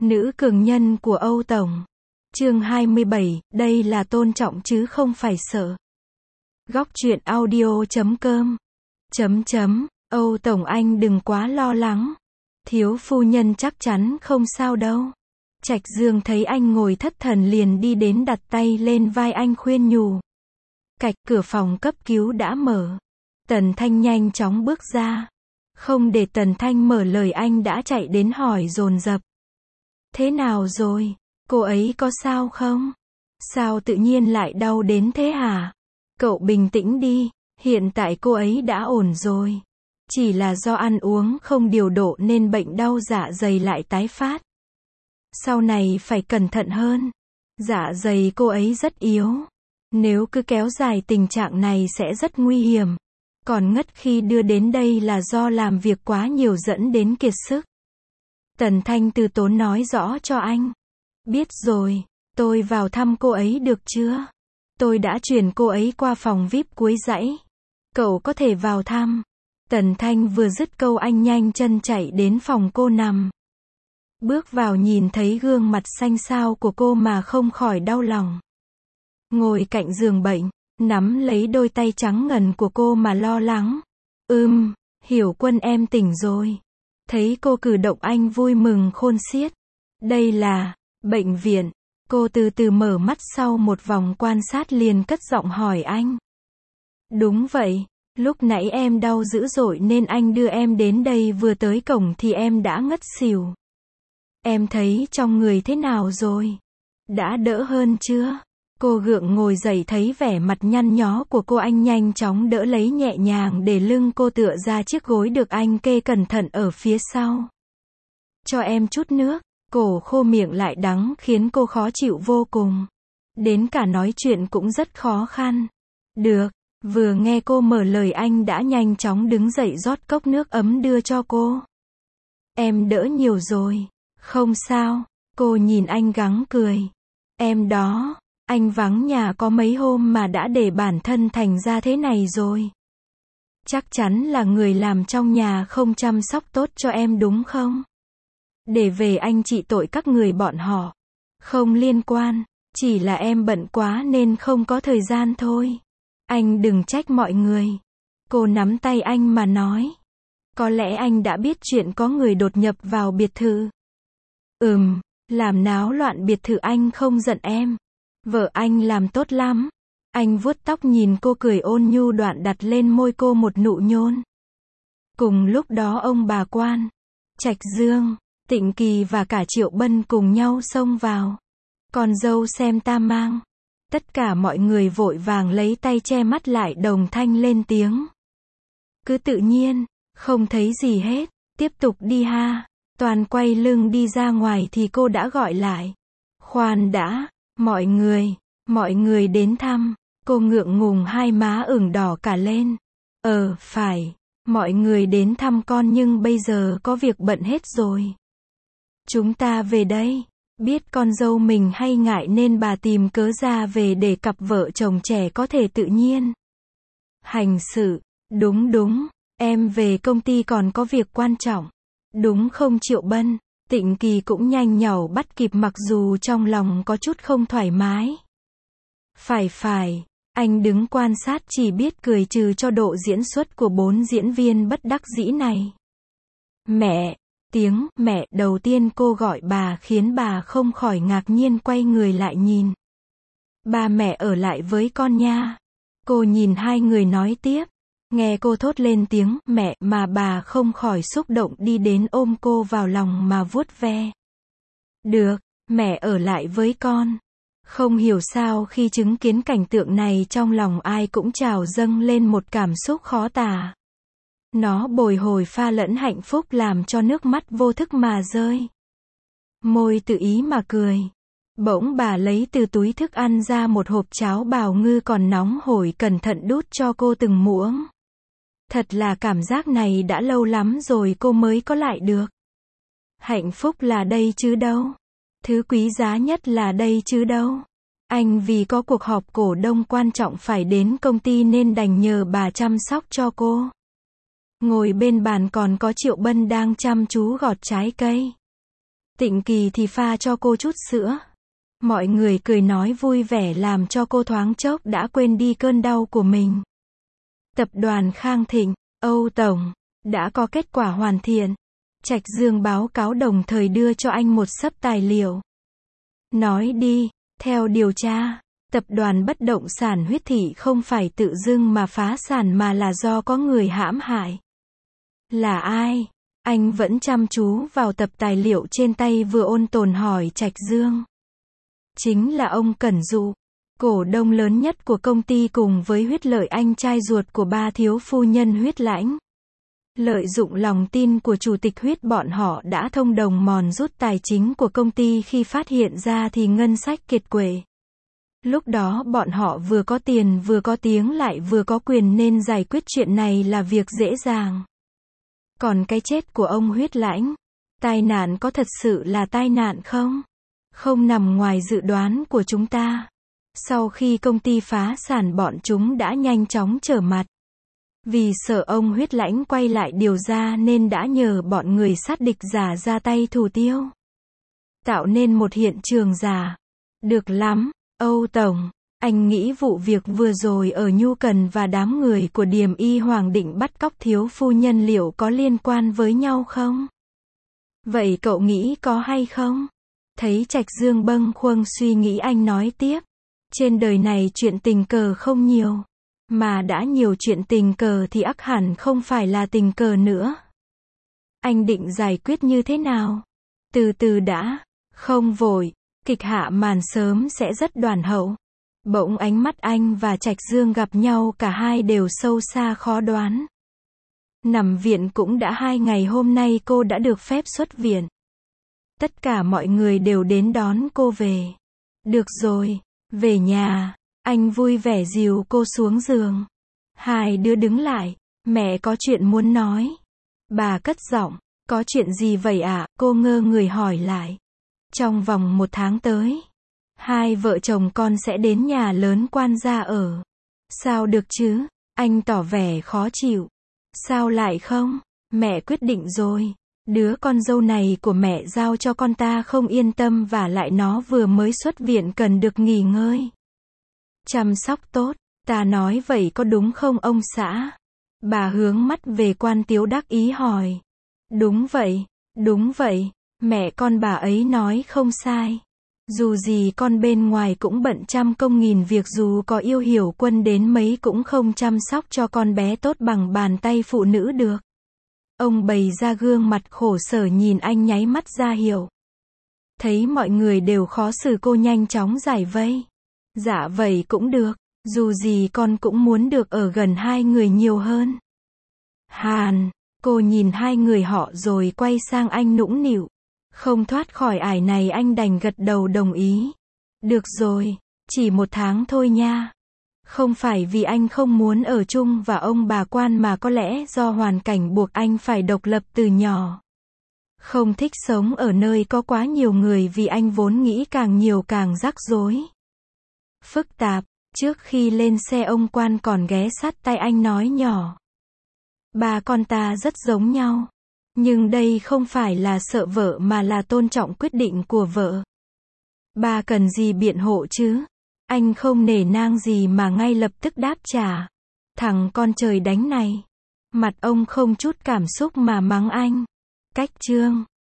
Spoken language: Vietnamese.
Nữ cường nhân của Âu Tổng. Chương 27, đây là tôn trọng chứ không phải sợ. Góc truyện audio.com. Âu Tổng anh đừng quá lo lắng. Thiếu phu nhân chắc chắn không sao đâu. Trạch Dương thấy anh ngồi thất thần liền đi đến đặt tay lên vai anh khuyên nhủ. Cạch cửa phòng cấp cứu đã mở. Tần Thanh nhanh chóng bước ra. Không để Tần Thanh mở lời anh đã chạy đến hỏi dồn dập. Thế nào rồi? Cô ấy có sao không? Sao tự nhiên lại đau đến thế hả? Cậu bình tĩnh đi, hiện tại cô ấy đã ổn rồi. Chỉ là do ăn uống không điều độ nên bệnh đau dạ dày lại tái phát. Sau này phải cẩn thận hơn. Dạ dày cô ấy rất yếu. Nếu cứ kéo dài tình trạng này sẽ rất nguy hiểm. Còn ngất khi đưa đến đây là do làm việc quá nhiều dẫn đến kiệt sức. Tần Thanh từ tốn nói rõ cho anh. Biết rồi, tôi vào thăm cô ấy được chưa? Tôi đã chuyển cô ấy qua phòng VIP cuối dãy. Cậu có thể vào thăm. Tần Thanh vừa dứt câu anh nhanh chân chạy đến phòng cô nằm. Bước vào nhìn thấy gương mặt xanh xao của cô mà không khỏi đau lòng. Ngồi cạnh giường bệnh, nắm lấy đôi tay trắng ngần của cô mà lo lắng. Hiểu Quân em tỉnh rồi. Thấy cô cử động anh vui mừng khôn xiết. Đây là bệnh viện. Cô từ từ mở mắt sau một vòng quan sát liền cất giọng hỏi anh. Đúng vậy, lúc nãy em đau dữ dội nên anh đưa em đến đây, vừa tới cổng thì em đã ngất xỉu. Em thấy trong người thế nào rồi? Đã đỡ hơn chưa? Cô gượng ngồi dậy, thấy vẻ mặt nhăn nhó của cô, anh nhanh chóng đỡ lấy nhẹ nhàng để lưng cô tựa ra chiếc gối được anh kê cẩn thận ở phía sau. Cho em chút nước. Cổ khô miệng lại đắng khiến cô khó chịu vô cùng. Đến cả nói chuyện cũng rất khó khăn. Được, vừa nghe cô mở lời anh đã nhanh chóng đứng dậy rót cốc nước ấm đưa cho cô. Em đỡ nhiều rồi. Không sao. Cô nhìn anh gắng cười. Em đó, anh vắng nhà có mấy hôm mà đã để bản thân thành ra thế này rồi. Chắc chắn là người làm trong nhà không chăm sóc tốt cho em đúng không? Để về anh trị tội các người bọn họ. Không liên quan, chỉ là em bận quá nên không có thời gian thôi. Anh đừng trách mọi người. Cô nắm tay anh mà nói. Có lẽ anh đã biết chuyện có người đột nhập vào biệt thự. Làm náo loạn biệt thự anh không giận em. Vợ anh làm tốt lắm. Anh vuốt tóc nhìn cô cười ôn nhu đoạn đặt lên môi cô một nụ nhôn. Cùng lúc đó ông bà Quan, Trạch Dương, Tịnh Kỳ và cả Triệu Bân cùng nhau xông vào. Con dâu xem ta mang. Tất cả mọi người vội vàng lấy tay che mắt lại, đồng thanh lên tiếng. Cứ tự nhiên, không thấy gì hết, tiếp tục đi ha. Toàn quay lưng đi ra ngoài thì cô đã gọi lại. Khoan đã, mọi người đến thăm. Cô ngượng ngùng, hai má ửng đỏ cả lên. Phải, mọi người đến thăm con nhưng bây giờ có việc bận hết rồi. Chúng ta về đây. Biết con dâu mình hay ngại nên bà tìm cớ ra về để cặp vợ chồng trẻ có thể tự nhiên hành sự. Đúng, em về công ty còn có việc quan trọng. Đúng không Triệu Bân? Tịnh Kỳ cũng nhanh nhảu bắt kịp mặc dù trong lòng có chút không thoải mái. Phải, anh đứng quan sát chỉ biết cười trừ cho độ diễn xuất của 4 diễn viên bất đắc dĩ này. Mẹ! Tiếng mẹ đầu tiên cô gọi bà khiến bà không khỏi ngạc nhiên quay người lại nhìn. Ba mẹ ở lại với con nha. Cô nhìn hai người nói tiếp. Nghe cô thốt lên tiếng mẹ mà bà không khỏi xúc động đi đến ôm cô vào lòng mà vuốt ve. Được, mẹ ở lại với con. Không hiểu sao khi chứng kiến cảnh tượng này trong lòng ai cũng trào dâng lên một cảm xúc khó tả. Nó bồi hồi pha lẫn hạnh phúc làm cho nước mắt vô thức mà rơi. Môi tự ý mà cười. Bỗng bà lấy từ túi thức ăn ra một hộp cháo bào ngư còn nóng hổi, cẩn thận đút cho cô từng muỗng. Thật là cảm giác này đã lâu lắm rồi cô mới có lại được. Hạnh phúc là đây chứ đâu. Thứ quý giá nhất là đây chứ đâu. Anh vì có cuộc họp cổ đông quan trọng phải đến công ty nên đành nhờ bà chăm sóc cho cô. Ngồi bên bàn còn có Triệu Bân đang chăm chú gọt trái cây. Tịnh Kỳ thì pha cho cô chút sữa. Mọi người cười nói vui vẻ làm cho cô thoáng chốc đã quên đi cơn đau của mình. Tập đoàn Khang Thịnh, Âu Tổng, đã có kết quả hoàn thiện. Trạch Dương báo cáo đồng thời đưa cho anh một xấp tài liệu. Nói đi, theo điều tra, tập đoàn bất động sản Huyết Thị không phải tự dưng mà phá sản mà là do có người hãm hại. Là ai? Anh vẫn chăm chú vào tập tài liệu trên tay vừa ôn tồn hỏi Trạch Dương. Chính là ông Cẩn Dụ, cổ đông lớn nhất của công ty cùng với Huyết Lợi, anh trai ruột của ba thiếu phu nhân Huyết Lãnh. Lợi dụng lòng tin của chủ tịch Huyết, bọn họ đã thông đồng mòn rút tài chính của công ty, khi phát hiện ra thì ngân sách kiệt quệ. Lúc đó bọn họ vừa có tiền vừa có tiếng lại vừa có quyền nên giải quyết chuyện này là việc dễ dàng. Còn cái chết của ông Huyết Lãnh, tai nạn có thật sự là tai nạn không? Không nằm ngoài dự đoán của chúng ta. Sau khi công ty phá sản, bọn chúng đã nhanh chóng trở mặt. Vì sợ ông Huyết Lãnh quay lại điều ra nên đã nhờ bọn người sát địch giả ra tay thủ tiêu. Tạo nên một hiện trường giả. Được lắm, Âu Tổng. Anh nghĩ vụ việc vừa rồi ở Nhu Cần và đám người của Điềm Y Hoàng định bắt cóc thiếu phu nhân liệu có liên quan với nhau không? Vậy cậu nghĩ có hay không? Thấy Trạch Dương bâng khuâng suy nghĩ, anh nói tiếp. Trên đời này chuyện tình cờ không nhiều. Mà đã nhiều chuyện tình cờ thì ắt hẳn không phải là tình cờ nữa. Anh định giải quyết như thế nào? Từ từ đã. Không vội. Kịch hạ màn sớm sẽ rất đoàn hậu. Bỗng ánh mắt anh và Trạch Dương gặp nhau, cả hai đều sâu xa khó đoán. Nằm viện cũng đã 2 ngày, hôm nay cô đã được phép xuất viện. Tất cả mọi người đều đến đón cô về. Được rồi, về nhà. Anh vui vẻ dìu cô xuống giường. Hai đứa đứng lại. Mẹ có chuyện muốn nói. Bà cất giọng. Có chuyện gì vậy ạ? Cô ngơ người hỏi lại. Trong vòng 1 tháng tới, hai vợ chồng con sẽ đến nhà lớn Quan gia ở. Sao được chứ? Anh tỏ vẻ khó chịu. Sao lại không? Mẹ quyết định rồi. Đứa con dâu này của mẹ giao cho con ta không yên tâm, và lại nó vừa mới xuất viện cần được nghỉ ngơi. Chăm sóc tốt. Ta nói vậy có đúng không ông xã? Bà hướng mắt về Quan Tiếu đắc ý hỏi. Đúng vậy, đúng vậy. Mẹ con bà ấy nói không sai. Dù gì con bên ngoài cũng bận trăm công nghìn việc, dù có yêu hiểu quân đến mấy cũng không chăm sóc cho con bé tốt bằng bàn tay phụ nữ được. Ông bày ra gương mặt khổ sở nhìn anh, nháy mắt ra hiệu. Thấy mọi người đều khó xử, cô nhanh chóng giải vây. Dạ vậy cũng được, dù gì con cũng muốn được ở gần hai người nhiều hơn. Hàn, cô nhìn hai người họ rồi quay sang anh nũng nịu. Không thoát khỏi ải này, anh đành gật đầu đồng ý. Được rồi, chỉ 1 tháng thôi nha. Không phải vì anh không muốn ở chung và ông bà Quan, mà có lẽ do hoàn cảnh buộc anh phải độc lập từ nhỏ. Không thích sống ở nơi có quá nhiều người, vì anh vốn nghĩ càng nhiều càng rắc rối, phức tạp. Trước khi lên xe, ông Quan còn ghé sát tai anh nói nhỏ. Ba con ta rất giống nhau. Nhưng đây không phải là sợ vợ mà là tôn trọng quyết định của vợ. Ba cần gì biện hộ chứ? Anh không nể nang gì mà ngay lập tức đáp trả. Thằng con trời đánh này. Mặt ông không chút cảm xúc mà mắng anh. Cách chương